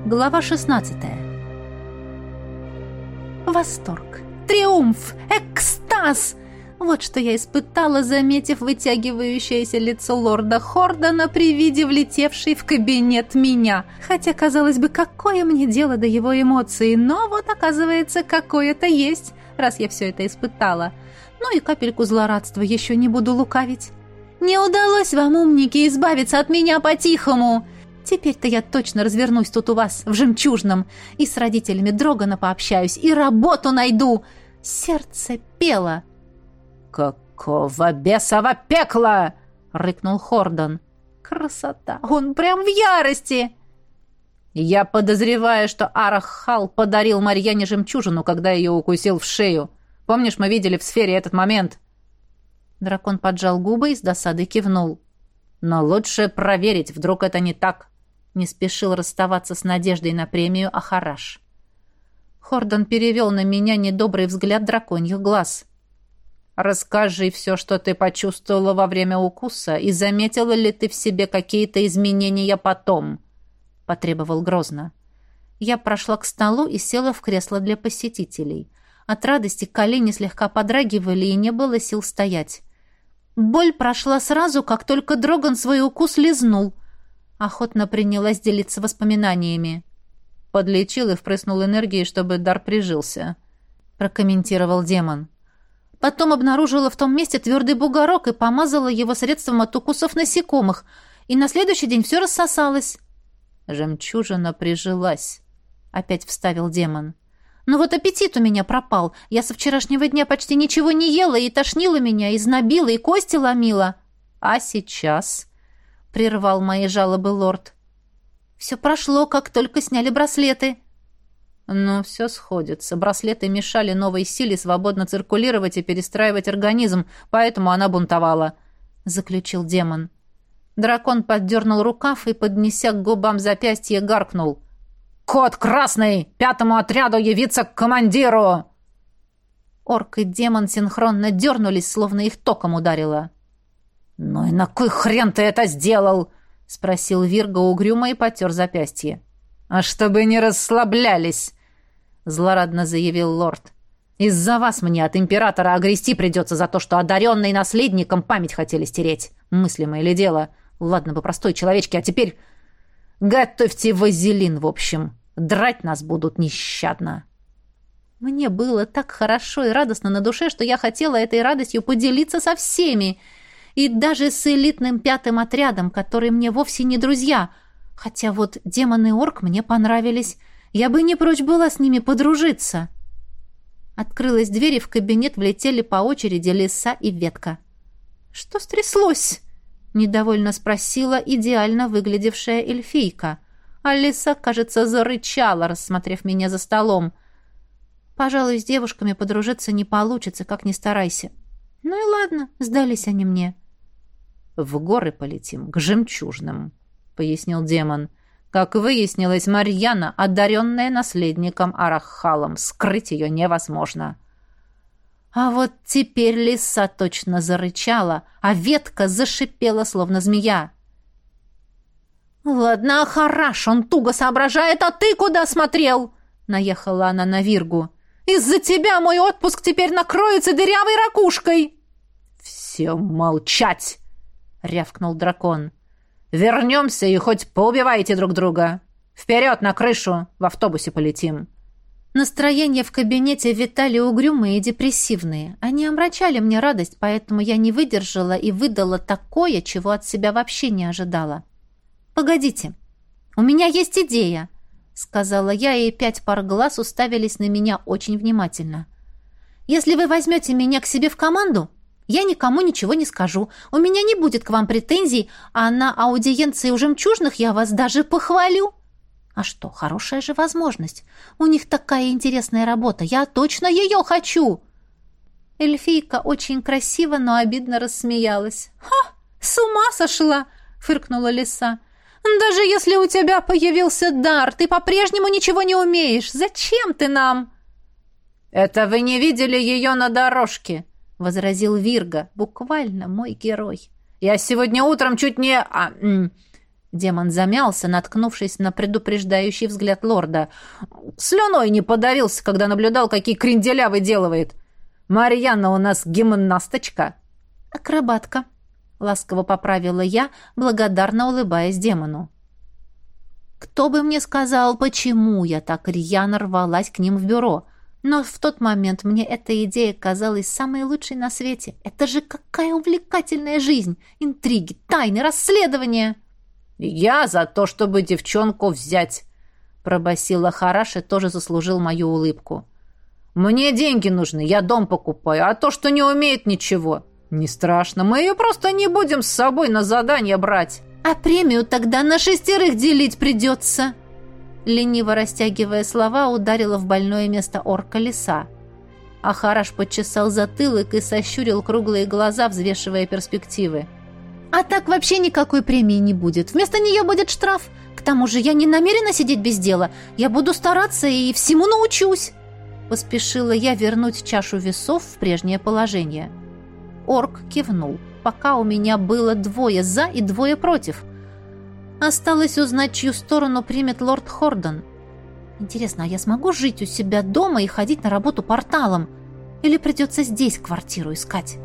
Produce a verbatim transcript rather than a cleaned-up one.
Глава шестнадцатая. Восторг, триумф, экстаз! Вот что я испытала, заметив вытягивающееся лицо лорда Хордона при виде влетевшей в кабинет меня. Хотя, казалось бы, какое мне дело до его эмоций, но вот, оказывается, какое-то есть, раз я все это испытала. Ну и капельку злорадства еще не буду лукавить. Не удалось вам, умники, избавиться от меня по-тихому. Теперь-то я точно развернусь тут у вас, в Жемчужном, и с родителями Дрогана пообщаюсь, и работу найду. Сердце пело. «Какого бесова пекла!» — рыкнул Хордон. «Красота! Он прям в ярости!» «Я подозреваю, что Араххал подарил Марьяне жемчужину, когда ее укусил в шею. Помнишь, мы видели в сфере этот момент?» Дракон поджал губы и с досадой кивнул. «Но лучше проверить, вдруг это не так». Не спешил расставаться с надеждой на премию Ахараш. Хордон перевел на меня недобрый взгляд драконьих глаз. «Расскажи все, что ты почувствовала во время укуса, и заметила ли ты в себе какие-то изменения потом?» — потребовал грозно. Я прошла к столу и села в кресло для посетителей. От радости колени слегка подрагивали, и не было сил стоять. Боль прошла сразу, как только Дроган свой укус лизнул. Охотно принялась делиться воспоминаниями. «Подлечил и впрыснул энергии, чтобы дар прижился», — прокомментировал демон. Потом обнаружила в том месте твердый бугорок и помазала его средством от укусов насекомых, и на следующий день все рассосалось. «Жемчужина прижилась», — опять вставил демон. «Но вот аппетит у меня пропал. Я со вчерашнего дня почти ничего не ела, и тошнило меня, и знобило, и кости ломило». «А сейчас?» — прервал мои жалобы лорд. «Все прошло, как только сняли браслеты». «Ну, все сходится. Браслеты мешали новой силе свободно циркулировать и перестраивать организм, поэтому она бунтовала», — заключил демон. Дракон поддернул рукав и, поднеся к губам запястье, гаркнул. «Код красный! Пятому отряду явиться к командиру!» Орк и демон синхронно дернулись, словно их током ударило. «Ну и на кой хрен ты это сделал?» — спросил Вирго угрюмо и потер запястье. «А чтобы не расслаблялись!» — злорадно заявил лорд. «Из-за вас мне от императора огрести придется за то, что одаренные наследникам память хотели стереть. Мыслимое ли дело? Ладно бы простой человечки, а теперь... Готовьте вазелин, в общем. Драть нас будут нещадно». Мне было так хорошо и радостно на душе, что я хотела этой радостью поделиться со всеми, и даже с элитным пятым отрядом, которые мне вовсе не друзья. Хотя вот демон и орк мне понравились. Я бы не прочь была с ними подружиться. Открылась дверь, и в кабинет влетели по очереди Лиса и Ветка. «Что стряслось?» — недовольно спросила идеально выглядевшая эльфийка. А Лиса, кажется, зарычала, рассмотрев меня за столом. «Пожалуй, с девушками подружиться не получится, как ни старайся». «Ну и ладно, сдались они мне». «В горы полетим, к жемчужным», — пояснил демон. «Как выяснилось, Марьяна, одаренная наследником Араххалом, скрыть ее невозможно». А вот теперь лиса точно зарычала, а ветка зашипела, словно змея. «Ладно, Ахараш, он туго соображает, а ты куда смотрел?» Наехала она на Виргу. «Из-за тебя мой отпуск теперь накроется дырявой ракушкой!» «Все молчать!» — рявкнул дракон. «Вернемся и хоть поубивайте друг друга. Вперед на крышу, в автобусе полетим». Настроения в кабинете витали угрюмые и депрессивные. Они омрачали мне радость, поэтому я не выдержала и выдала такое, чего от себя вообще не ожидала. «Погодите, у меня есть идея», — сказала я, и пять пар глаз уставились на меня очень внимательно. «Если вы возьмете меня к себе в команду, я никому ничего не скажу. У меня не будет к вам претензий, а на аудиенции у жемчужных я вас даже похвалю». А что, хорошая же возможность. У них такая интересная работа. Я точно ее хочу. Эльфийка очень красиво, но обидно рассмеялась. «Ха! С ума сошла!» — фыркнула лиса. «Даже если у тебя появился дар, ты по-прежнему ничего не умеешь. Зачем ты нам?» «Это вы не видели ее на дорожке», — возразил Вирго, буквально мой герой. «Я сегодня утром чуть не... А, м, Демон замялся, наткнувшись на предупреждающий взгляд лорда. «Слюной не подавился, когда наблюдал, какие кренделя выделывает. Марьяна у нас гимнасточка». «Акробатка», — ласково поправила я, благодарно улыбаясь демону. Кто бы мне сказал, почему я так рьяно рвалась к ним в бюро? Но в тот момент мне эта идея казалась самой лучшей на свете. Это же какая увлекательная жизнь! Интриги, тайны, расследования! «Я за то, чтобы девчонку взять», — пробасила Хараш и тоже заслужил мою улыбку. «Мне деньги нужны, я дом покупаю, а то, что не умеет ничего, не страшно, мы ее просто не будем с собой на задание брать». «А премию тогда на шестерых делить придется!» Лениво растягивая слова, ударила в больное место орка лиса. А Хараш подчесал затылок и сощурил круглые глаза, взвешивая перспективы. «А так вообще никакой премии не будет. Вместо нее будет штраф. К тому же я не намерена сидеть без дела. Я буду стараться и всему научусь!» Поспешила я вернуть чашу весов в прежнее положение. Орк кивнул. Пока у меня было двое за и двое против. Осталось узнать, чью сторону примет лорд Хордон. Интересно, а я смогу жить у себя дома и ходить на работу порталом? Или придется здесь квартиру искать?